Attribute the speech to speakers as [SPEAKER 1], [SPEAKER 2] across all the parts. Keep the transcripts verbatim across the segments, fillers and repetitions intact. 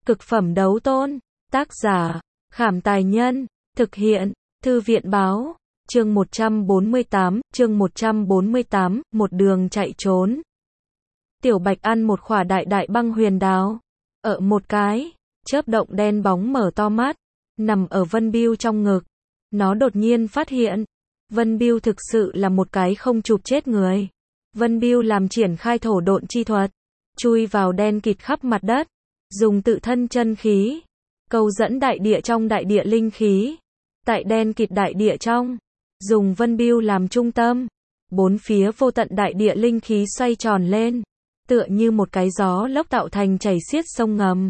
[SPEAKER 1] Cực phẩm đấu tôn. Tác giả, Khảm Tài Nhân. Thực hiện, Thư viện Báo. Chương một trăm bốn mươi tám, chương một trăm bốn mươi tám, một đường chạy trốn. Tiểu Bạch ăn một khỏa đại đại băng huyền đào. Ở một cái, chớp động đen bóng mở to mắt, nằm ở Vân Biêu trong ngực. Nó đột nhiên phát hiện, Vân Biêu thực sự là một cái không chụp chết người. Vân Biêu làm triển khai thổ độn chi thuật, chui vào đen kịt khắp mặt đất, dùng tự thân chân khí, câu dẫn đại địa trong đại địa linh khí. Tại đen kịt đại địa trong, dùng Vân Biêu làm trung tâm, bốn phía vô tận đại địa linh khí xoay tròn lên, tựa như một cái gió lốc tạo thành chảy xiết sông ngầm.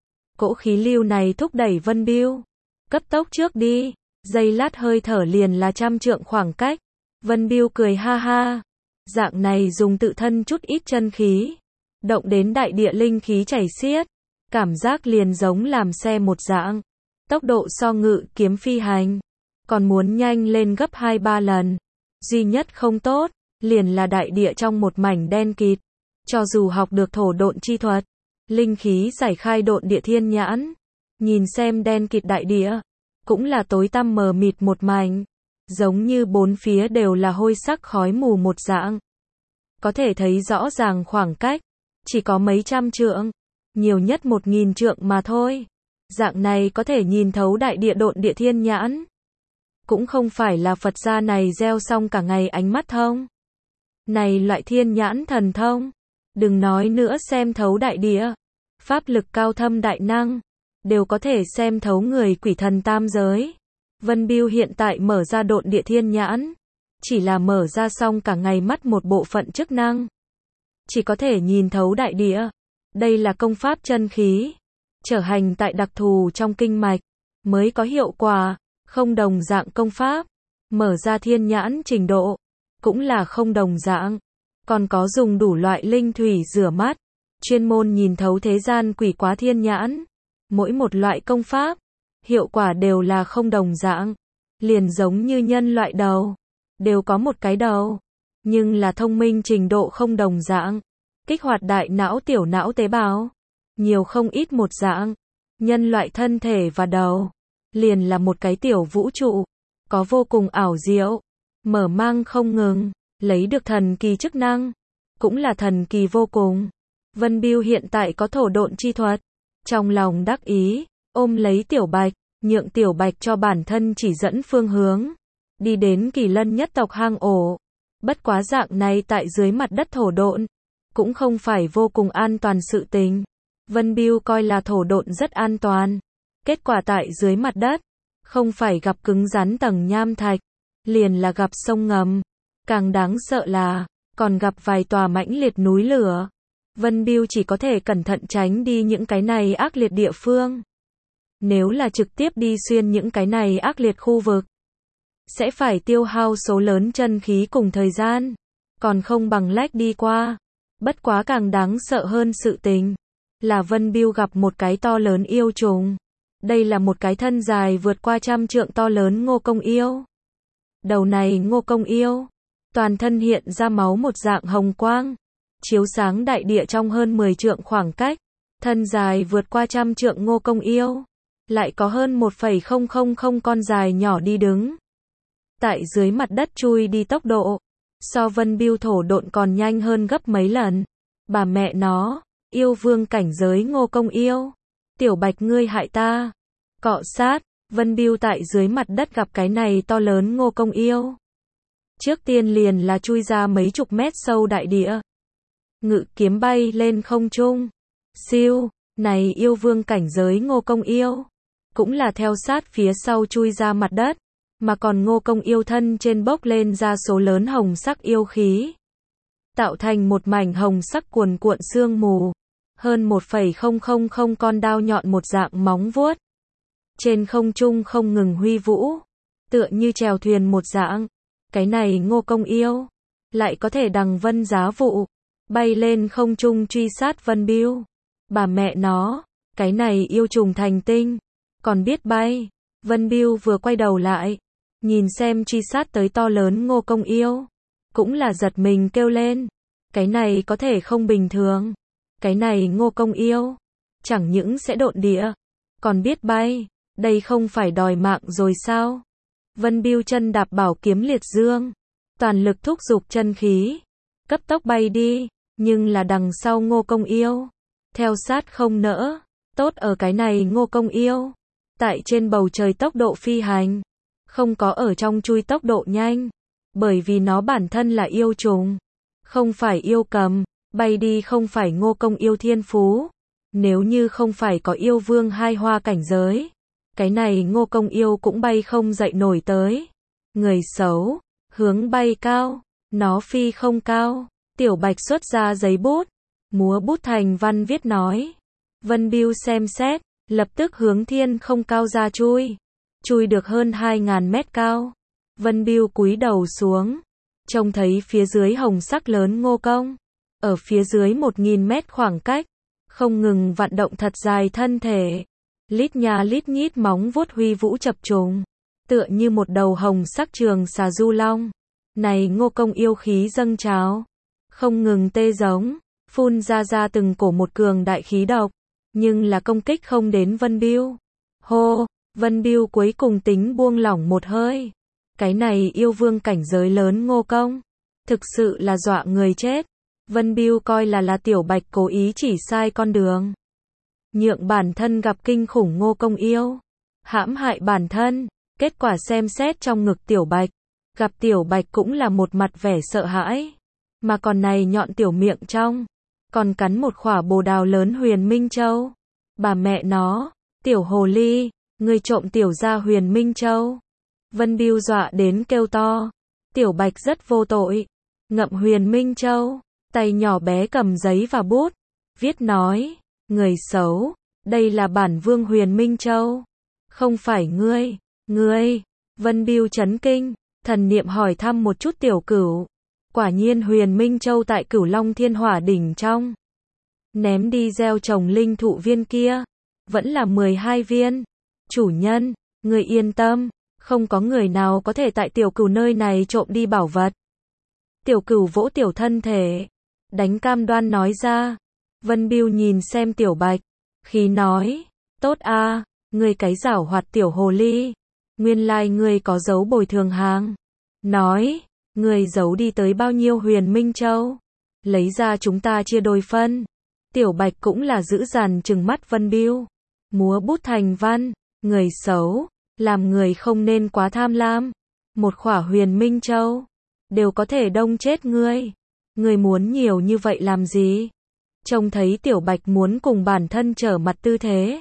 [SPEAKER 1] Cỗ khí lưu này thúc đẩy Vân Biêu cấp tốc trước đi, giây lát hơi thở liền là trăm trượng khoảng cách. Vân Biêu cười ha ha, dạng này dùng tự thân chút ít chân khí, động đến đại địa linh khí chảy xiết, cảm giác liền giống làm xe một dạng, tốc độ so ngự kiếm phi hành, còn muốn nhanh lên gấp hai ba lần. Duy nhất không tốt, liền là đại địa trong một mảnh đen kịt, cho dù học được thổ độn chi thuật, linh khí giải khai độn địa thiên nhãn, nhìn xem đen kịt đại địa, cũng là tối tăm mờ mịt một mảnh, giống như bốn phía đều là hôi sắc khói mù một dạng. Có thể thấy rõ ràng khoảng cách, chỉ có mấy trăm trượng, nhiều nhất một nghìn trượng mà thôi. Dạng này có thể nhìn thấu đại địa độn địa thiên nhãn. Cũng không phải là Phật gia này gieo xong cả ngày ánh mắt thông. Này loại thiên nhãn thần thông, đừng nói nữa xem thấu đại địa, pháp lực cao thâm đại năng, đều có thể xem thấu người quỷ thần tam giới. Vân Biêu hiện tại mở ra độn địa thiên nhãn, chỉ là mở ra xong cả ngày mắt một bộ phận chức năng, chỉ có thể nhìn thấu đại địa. Đây là công pháp chân khí, trở hành tại đặc thù trong kinh mạch, mới có hiệu quả, không đồng dạng công pháp, mở ra thiên nhãn trình độ, cũng là không đồng dạng. Còn có dùng đủ loại linh thủy rửa mắt, chuyên môn nhìn thấu thế gian quỷ quá thiên nhãn. Mỗi một loại công pháp, hiệu quả đều là không đồng dạng, liền giống như nhân loại đầu, đều có một cái đầu, nhưng là thông minh trình độ không đồng dạng. Kích hoạt đại não tiểu não tế bào, nhiều không ít một dạng. Nhân loại thân thể và đầu, liền là một cái tiểu vũ trụ, có vô cùng ảo diệu, mở mang không ngừng, lấy được thần kỳ chức năng, cũng là thần kỳ vô cùng. Vân Biêu hiện tại có thổ độn chi thuật, trong lòng đắc ý, ôm lấy Tiểu Bạch, nhượng Tiểu Bạch cho bản thân chỉ dẫn phương hướng, đi đến Kỳ Lân nhất tộc hang ổ. Bất quá dạng này tại dưới mặt đất thổ độn, cũng không phải vô cùng an toàn sự tình. Vân Biêu coi là thổ độn rất an toàn, kết quả tại dưới mặt đất, không phải gặp cứng rắn tầng nham thạch, liền là gặp sông ngầm, càng đáng sợ là, còn gặp vài tòa mãnh liệt núi lửa. Vân Biêu chỉ có thể cẩn thận tránh đi những cái này ác liệt địa phương. Nếu là trực tiếp đi xuyên những cái này ác liệt khu vực, sẽ phải tiêu hao số lớn chân khí cùng thời gian, còn không bằng lách đi qua. Bất quá càng đáng sợ hơn sự tình, là Vân Biêu gặp một cái to lớn yêu trùng. Đây là một cái thân dài vượt qua trăm trượng to lớn ngô công yêu. Đầu này ngô công yêu, toàn thân hiện ra máu một dạng hồng quang, chiếu sáng đại địa trong hơn mười trượng khoảng cách. Thân dài vượt qua trăm trượng ngô công yêu, lại có hơn một phẩy không không không con dài nhỏ đi đứng. Tại dưới mặt đất chui đi tốc độ, so Vân Biêu thổ độn còn nhanh hơn gấp mấy lần. Bà mẹ nó, yêu vương cảnh giới ngô công yêu. Tiểu Bạch ngươi hại ta. Cọ sát, Vân Biêu tại dưới mặt đất gặp cái này to lớn ngô công yêu. Trước tiên liền là chui ra mấy chục mét sâu đại địa. Ngự kiếm bay lên không trung. Siêu, này yêu vương cảnh giới ngô công yêu, cũng là theo sát phía sau chui ra mặt đất. Mà còn ngô công yêu thân trên bốc lên ra số lớn hồng sắc yêu khí, tạo thành một mảnh hồng sắc cuồn cuộn sương mù, hơn một phẩy không không không con đao nhọn một dạng móng vuốt, trên không trung không ngừng huy vũ, tựa như chèo thuyền một dạng. Cái này ngô công yêu, lại có thể đằng vân giá vụ, bay lên không trung truy sát Vân Biêu. Bà mẹ nó, cái này yêu trùng thành tinh, còn biết bay. Vân Biêu vừa quay đầu lại, nhìn xem truy sát tới to lớn ngô công yêu, cũng là giật mình kêu lên. Cái này có thể không bình thường. Cái này ngô công yêu, chẳng những sẽ độn địa, còn biết bay, đây không phải đòi mạng rồi sao? Vân Bưu chân đạp bảo kiếm liệt dương, toàn lực thúc giục chân khí, cấp tốc bay đi, nhưng là đằng sau Ngô Công Yêu, theo sát không nỡ, tốt ở cái này Ngô Công Yêu, tại trên bầu trời tốc độ phi hành, không có ở trong chui tốc độ nhanh, bởi vì nó bản thân là yêu trùng, không phải yêu cầm, bay đi không phải Ngô Công Yêu thiên phú, nếu như không phải có yêu vương hai hoa cảnh giới, cái này Ngô Công Yêu cũng bay không dậy nổi tới. Người xấu, hướng bay cao, nó phi không cao. Tiểu Bạch xuất ra giấy bút, múa bút thành văn viết nói. Vân Bưu xem xét, lập tức hướng thiên không cao ra chui. Chui được hơn hai ngàn mét cao. Vân Bưu cúi đầu xuống, trông thấy phía dưới hồng sắc lớn Ngô Công. Ở phía dưới một nghìn mét khoảng cách, không ngừng vận động thật dài thân thể. Lít nha lít nhít móng vuốt huy vũ chập trùng, tựa như một đầu hồng sắc trường xà du long. Này Ngô Công yêu khí dâng trào, không ngừng tê giống, phun ra ra từng cổ một cường đại khí độc, nhưng là công kích không đến Vân Bưu. Hô, Vân Bưu cuối cùng tính buông lỏng một hơi. Cái này yêu vương cảnh giới lớn Ngô Công, thực sự là dọa người chết. Vân Bưu coi là là Tiểu Bạch cố ý chỉ sai con đường, nhượng bản thân gặp kinh khủng Ngô Công Yêu, hãm hại bản thân. Kết quả xem xét trong ngực Tiểu Bạch, gặp Tiểu Bạch cũng là một mặt vẻ sợ hãi, mà còn này nhọn tiểu miệng trong, còn cắn một khỏa bồ đào lớn Huyền Minh Châu. Bà mẹ nó, tiểu hồ ly, ngươi trộm tiểu gia Huyền Minh Châu. Vân Bưu dọa đến kêu to. Tiểu Bạch rất vô tội, ngậm Huyền Minh Châu, tay nhỏ bé cầm giấy và bút, viết nói, người xấu, đây là bản vương Huyền Minh Châu, không phải ngươi, ngươi. Vân Bưu chấn kinh, thần niệm hỏi thăm một chút Tiểu Cửu, quả nhiên Huyền Minh Châu tại Cửu Long Thiên Hỏa đỉnh trong, ném đi gieo trồng linh thụ viên kia, vẫn là mười hai viên. Chủ nhân, người yên tâm, không có người nào có thể tại Tiểu Cửu nơi này trộm đi bảo vật. Tiểu Cửu vỗ tiểu thân thể, đánh cam đoan nói ra. Vân Bưu nhìn xem Tiểu Bạch, khí nói, tốt a, ngươi cái giảo hoạt tiểu hồ ly, nguyên lai ngươi có giấu bồi thường hàng. Nói, ngươi giấu đi tới bao nhiêu Huyền Minh Châu, lấy ra chúng ta chia đôi phân. Tiểu Bạch cũng là dữ dằn trừng mắt Vân Bưu, múa bút thành văn, người xấu, làm người không nên quá tham lam, một khỏa Huyền Minh Châu đều có thể đông chết ngươi, ngươi muốn nhiều như vậy làm gì? Trông thấy Tiểu Bạch muốn cùng bản thân trở mặt tư thế,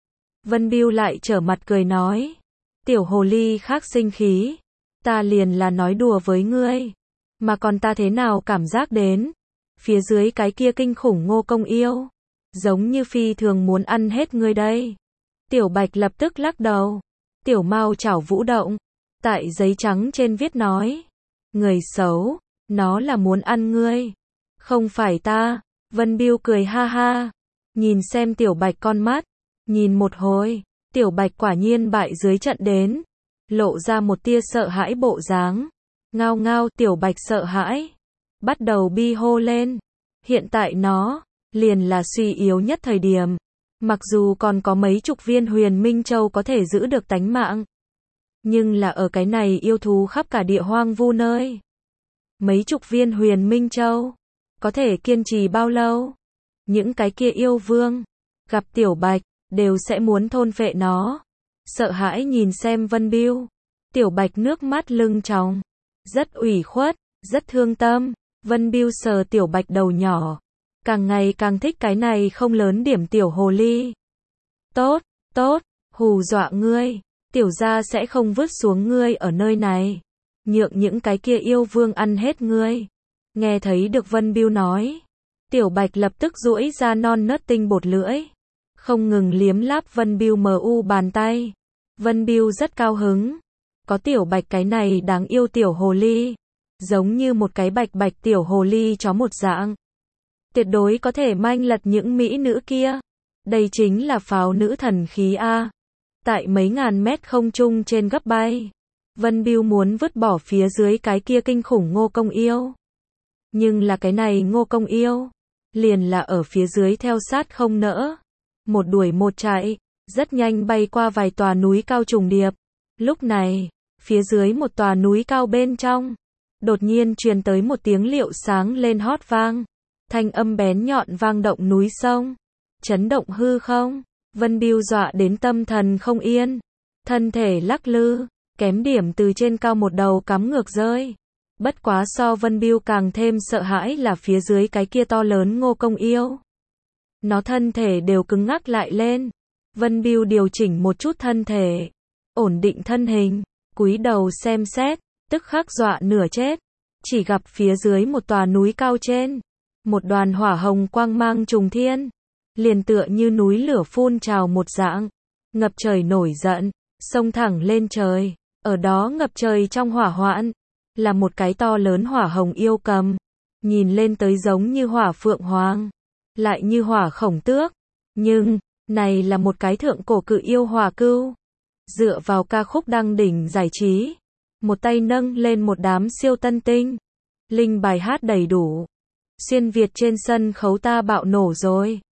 [SPEAKER 1] Vân Bưu lại trở mặt cười nói, tiểu hồ ly khác sinh khí, ta liền là nói đùa với ngươi, mà còn ta thế nào cảm giác đến, phía dưới cái kia kinh khủng Ngô Công Yêu, giống như phi thường muốn ăn hết ngươi đây. Tiểu Bạch lập tức lắc đầu, tiểu mao chảo vũ động, tại giấy trắng trên viết nói, người xấu, nó là muốn ăn ngươi, không phải ta. Vân Bưu cười ha ha, nhìn xem Tiểu Bạch con mắt, nhìn một hồi, Tiểu Bạch quả nhiên bại dưới trận đến, lộ ra một tia sợ hãi bộ dáng. Ngao ngao, Tiểu Bạch sợ hãi, bắt đầu bi hô lên. Hiện tại nó, liền là suy yếu nhất thời điểm, mặc dù còn có mấy chục viên Huyền Minh Châu có thể giữ được tánh mạng, nhưng là ở cái này yêu thú khắp cả địa hoang vu nơi, mấy chục viên Huyền Minh Châu có thể kiên trì bao lâu? Những cái kia yêu vương, gặp Tiểu Bạch, đều sẽ muốn thôn phệ nó. Sợ hãi nhìn xem Vân Bưu. Tiểu Bạch nước mắt lưng tròng, rất ủy khuất, rất thương tâm. Vân Bưu sờ Tiểu Bạch đầu nhỏ, càng ngày càng thích cái này không lớn điểm tiểu hồ ly. Tốt, tốt, hù dọa ngươi, tiểu gia sẽ không vứt xuống ngươi ở nơi này, nhượng những cái kia yêu vương ăn hết ngươi. Nghe thấy được Vân Bưu nói, Tiểu Bạch lập tức duỗi ra non nớt tinh bột lưỡi, không ngừng liếm láp Vân Bưu mờ u bàn tay. Vân Bưu rất cao hứng, có Tiểu Bạch cái này đáng yêu tiểu hồ ly, giống như một cái bạch bạch tiểu hồ ly chó một dạng, tuyệt đối có thể manh lật những mỹ nữ kia. Đây chính là pháo nữ thần khí a. Tại mấy ngàn mét không trung trên gấp bay, Vân Bưu muốn vứt bỏ phía dưới cái kia kinh khủng Ngô Công Yêu. Nhưng là cái này Ngô Công Yêu, liền là ở phía dưới theo sát không nỡ. một đuổi một chạy, rất nhanh bay qua vài tòa núi cao trùng điệp. Lúc này, phía dưới một tòa núi cao bên trong, đột nhiên truyền tới một tiếng liệu sáng lên hót vang. Thanh âm bén nhọn vang động núi sông, chấn động hư không. Vân Bưu dọa đến tâm thần không yên, thân thể lắc lư, kém điểm từ trên cao một đầu cắm ngược rơi. Bất quá so Vân Bưu càng thêm sợ hãi là phía dưới cái kia to lớn Ngô Công Yêu. Nó thân thể đều cứng ngắc lại lên. Vân Bưu điều chỉnh một chút thân thể, ổn định thân hình, cúi đầu xem xét, tức khắc dọa nửa chết. Chỉ gặp phía dưới một tòa núi cao trên, một đoàn hỏa hồng quang mang trùng thiên, liền tựa như núi lửa phun trào một dạng, ngập trời nổi giận, xông thẳng lên trời. Ở đó ngập trời trong hỏa hoạn, là một cái to lớn hỏa hồng yêu cầm, nhìn lên tới giống như hỏa phượng hoàng, lại như hỏa khổng tước, nhưng, này là một cái thượng cổ cự yêu hỏa cưu. Dựa vào ca khúc đăng đỉnh giải trí, một tay nâng lên một đám siêu tân tinh, linh bài hát đầy đủ. Xuyên Việt trên sân khấu ta bạo nổ rồi.